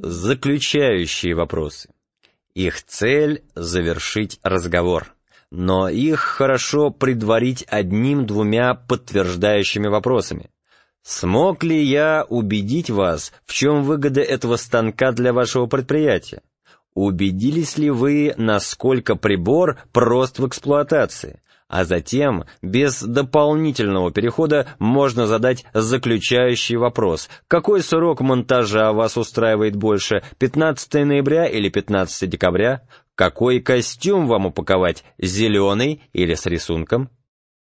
заключающие вопросы. Их цель — завершить разговор, но их хорошо предварить одним-двумя подтверждающими вопросами. Смог ли я убедить вас, в чем выгода этого станка для вашего предприятия? Убедились ли вы, насколько прибор прост в эксплуатации? А затем, без дополнительного перехода, можно задать заключающий вопрос. Какой срок монтажа вас устраивает больше, 15 ноября или 15 декабря? Какой костюм вам упаковать, зеленый или с рисунком?